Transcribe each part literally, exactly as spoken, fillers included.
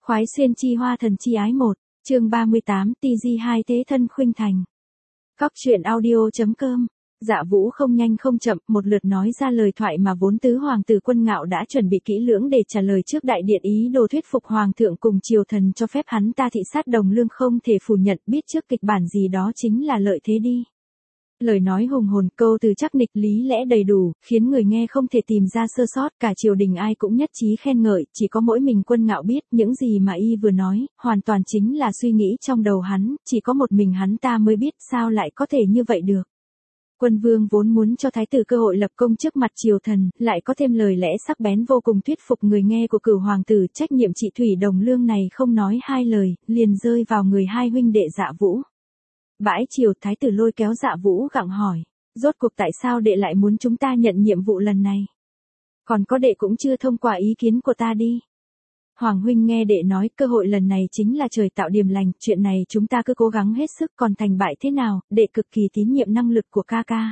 Khoái xuyên chi hoa thần chi ái một, chương ba mươi tám, ti gi hai tế thân khuynh thành. Góc truyện audio.com. Dạ Vũ không nhanh không chậm, một lượt nói ra lời thoại mà vốn tứ hoàng tử Quân Ngạo đã chuẩn bị kỹ lưỡng để trả lời trước đại điện, ý đồ thuyết phục hoàng thượng cùng triều thần cho phép hắn ta thị sát Đồng Lương. Không thể phủ nhận, biết trước kịch bản gì đó chính là lợi thế đi. Lời nói hùng hồn, câu từ chắc nịch, lý lẽ đầy đủ, khiến người nghe không thể tìm ra sơ sót, cả triều đình ai cũng nhất trí khen ngợi, chỉ có mỗi mình Quân Ngạo biết, những gì mà y vừa nói, hoàn toàn chính là suy nghĩ trong đầu hắn, chỉ có một mình hắn ta mới biết, sao lại có thể như vậy được. Quân vương vốn muốn cho thái tử cơ hội lập công trước mặt triều thần, lại có thêm lời lẽ sắc bén vô cùng thuyết phục người nghe của Cửu hoàng tử, trách nhiệm trị thủy Đồng Lương này không nói hai lời, liền rơi vào người hai huynh đệ Dạ Vũ. Bãi triều, thái tử lôi kéo Dạ Vũ gặng hỏi, rốt cuộc tại sao đệ lại muốn chúng ta nhận nhiệm vụ lần này? Còn có đệ cũng chưa thông qua ý kiến của ta đi. Hoàng huynh nghe đệ nói, cơ hội lần này chính là trời tạo điềm lành, chuyện này chúng ta cứ cố gắng hết sức, còn thành bại thế nào, đệ cực kỳ tín nhiệm năng lực của ca ca.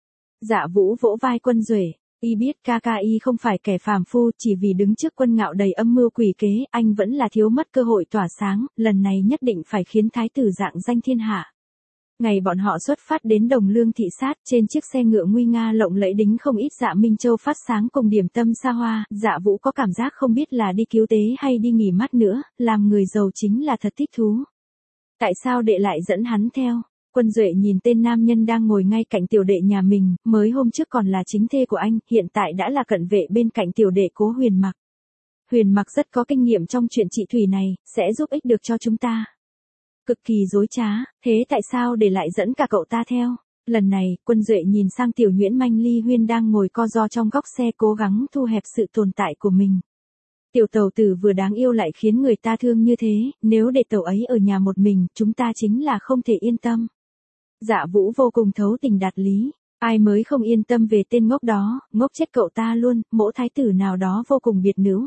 Dạ Vũ vỗ vai Quân Duệ, y biết ca ca y không phải kẻ phàm phu, chỉ vì đứng trước Quân Ngạo đầy âm mưu quỷ kế, anh vẫn là thiếu mất cơ hội tỏa sáng, lần này nhất định phải khiến thái tử rạng danh thiên hạ. Ngày bọn họ xuất phát đến Đồng Lương thị sát, trên chiếc xe ngựa nguy nga lộng lẫy đính không ít dạ minh châu phát sáng cùng điểm tâm xa hoa, Dạ Vũ có cảm giác không biết là đi cứu tế hay đi nghỉ mát nữa, làm người giàu chính là thật thích thú. Tại sao đệ lại dẫn hắn theo? Quân Duệ nhìn tên nam nhân đang ngồi ngay cạnh tiểu đệ nhà mình, mới hôm trước còn là chính thê của anh, hiện tại đã là cận vệ bên cạnh tiểu đệ Cố Huyền Mặc. Huyền Mặc rất có kinh nghiệm trong chuyện trị thủy này, sẽ giúp ích được cho chúng ta. Cực kỳ dối trá, thế tại sao để lại dẫn cả cậu ta theo? Lần này, Quân Duệ nhìn sang tiểu nhuyễn manh Ly Huyên đang ngồi co ro trong góc xe, cố gắng thu hẹp sự tồn tại của mình. Tiểu tẩu tử vừa đáng yêu lại khiến người ta thương như thế, nếu để tẩu ấy ở nhà một mình, chúng ta chính là không thể yên tâm. Dạ Vũ vô cùng thấu tình đạt lý, ai mới không yên tâm về tên ngốc đó, ngốc chết cậu ta luôn, mỗ thái tử nào đó vô cùng biệt nữ.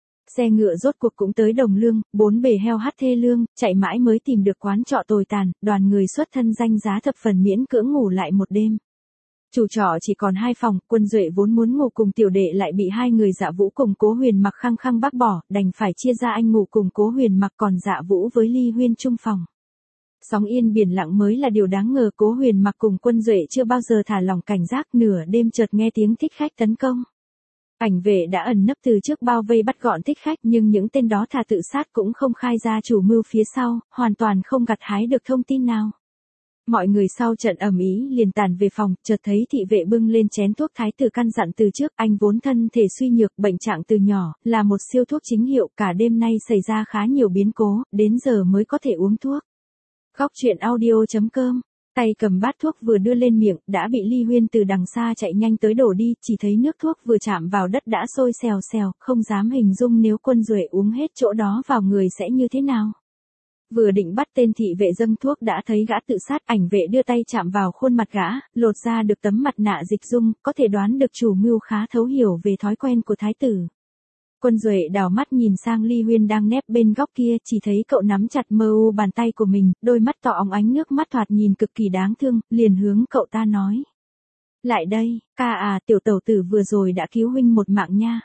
Xe ngựa rốt cuộc cũng tới Đồng Lương, bốn bề heo hắt thê lương, chạy mãi mới tìm được quán trọ tồi tàn, đoàn người xuất thân danh giá thập phần miễn cưỡng ngủ lại một đêm. Chủ trọ chỉ còn hai phòng, Quân Duệ vốn muốn ngủ cùng tiểu đệ lại bị hai người Dạ Vũ cùng Cố Huyền Mặc khăng khăng bác bỏ, đành phải chia ra anh ngủ cùng Cố Huyền Mặc, còn Dạ Vũ với Ly Huyên chung phòng. Sóng yên biển lặng mới là điều đáng ngờ, Cố Huyền Mặc cùng Quân Duệ chưa bao giờ thả lỏng cảnh giác, nửa đêm chợt nghe tiếng thích khách tấn công. Ảnh vệ đã ẩn nấp từ trước bao vây bắt gọn thích khách, nhưng những tên đó thà tự sát cũng không khai ra chủ mưu phía sau, hoàn toàn không gặt hái được thông tin nào. Mọi người sau trận ầm ĩ liền tản về phòng, chợt thấy thị vệ bưng lên chén thuốc thái tử căn dặn từ trước, anh vốn thân thể suy nhược, bệnh trạng từ nhỏ, là một siêu thuốc chính hiệu, cả đêm nay xảy ra khá nhiều biến cố, đến giờ mới có thể uống thuốc. Góc truyện audio.com. Tay cầm bát thuốc vừa đưa lên miệng, đã bị Ly Huyên từ đằng xa chạy nhanh tới đổ đi, chỉ thấy nước thuốc vừa chạm vào đất đã sôi xèo xèo, không dám hình dung nếu Quân Duệ uống hết chỗ đó vào người sẽ như thế nào. Vừa định bắt tên thị vệ dâng thuốc đã thấy gã tự sát, ảnh vệ đưa tay chạm vào khuôn mặt gã, lột ra được tấm mặt nạ dịch dung, có thể đoán được chủ mưu khá thấu hiểu về thói quen của thái tử. Quân Duệ đảo mắt nhìn sang Ly Huyên đang nép bên góc kia, chỉ thấy cậu nắm chặt mơ u bàn tay của mình, đôi mắt to óng ánh nước mắt thoạt nhìn cực kỳ đáng thương, liền hướng cậu ta nói. Lại đây, ca à, tiểu tẩu tử vừa rồi đã cứu huynh một mạng nha.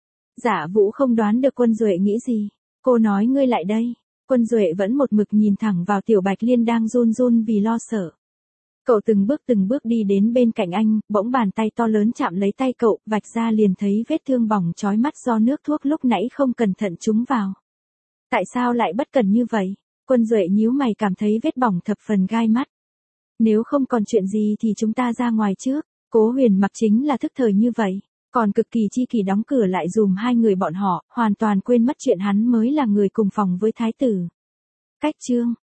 Dạ Vũ không đoán được Quân Duệ nghĩ gì, cô nói ngươi lại đây. Quân Duệ vẫn một mực nhìn thẳng vào tiểu Bạch Liên đang run run vì lo sợ. Cậu từng bước từng bước đi đến bên cạnh anh, bỗng bàn tay to lớn chạm lấy tay cậu, vạch ra liền thấy vết thương bỏng chói mắt do nước thuốc lúc nãy không cẩn thận trúng vào. Tại sao lại bất cẩn như vậy? Quân Duệ nhíu mày, cảm thấy vết bỏng thập phần gai mắt. Nếu không còn chuyện gì thì chúng ta ra ngoài trước. Cố Huyền Mặc chính là thức thời như vậy, còn cực kỳ chi kỷ đóng cửa lại dùm hai người bọn họ, hoàn toàn quên mất chuyện hắn mới là người cùng phòng với thái tử. Cách chương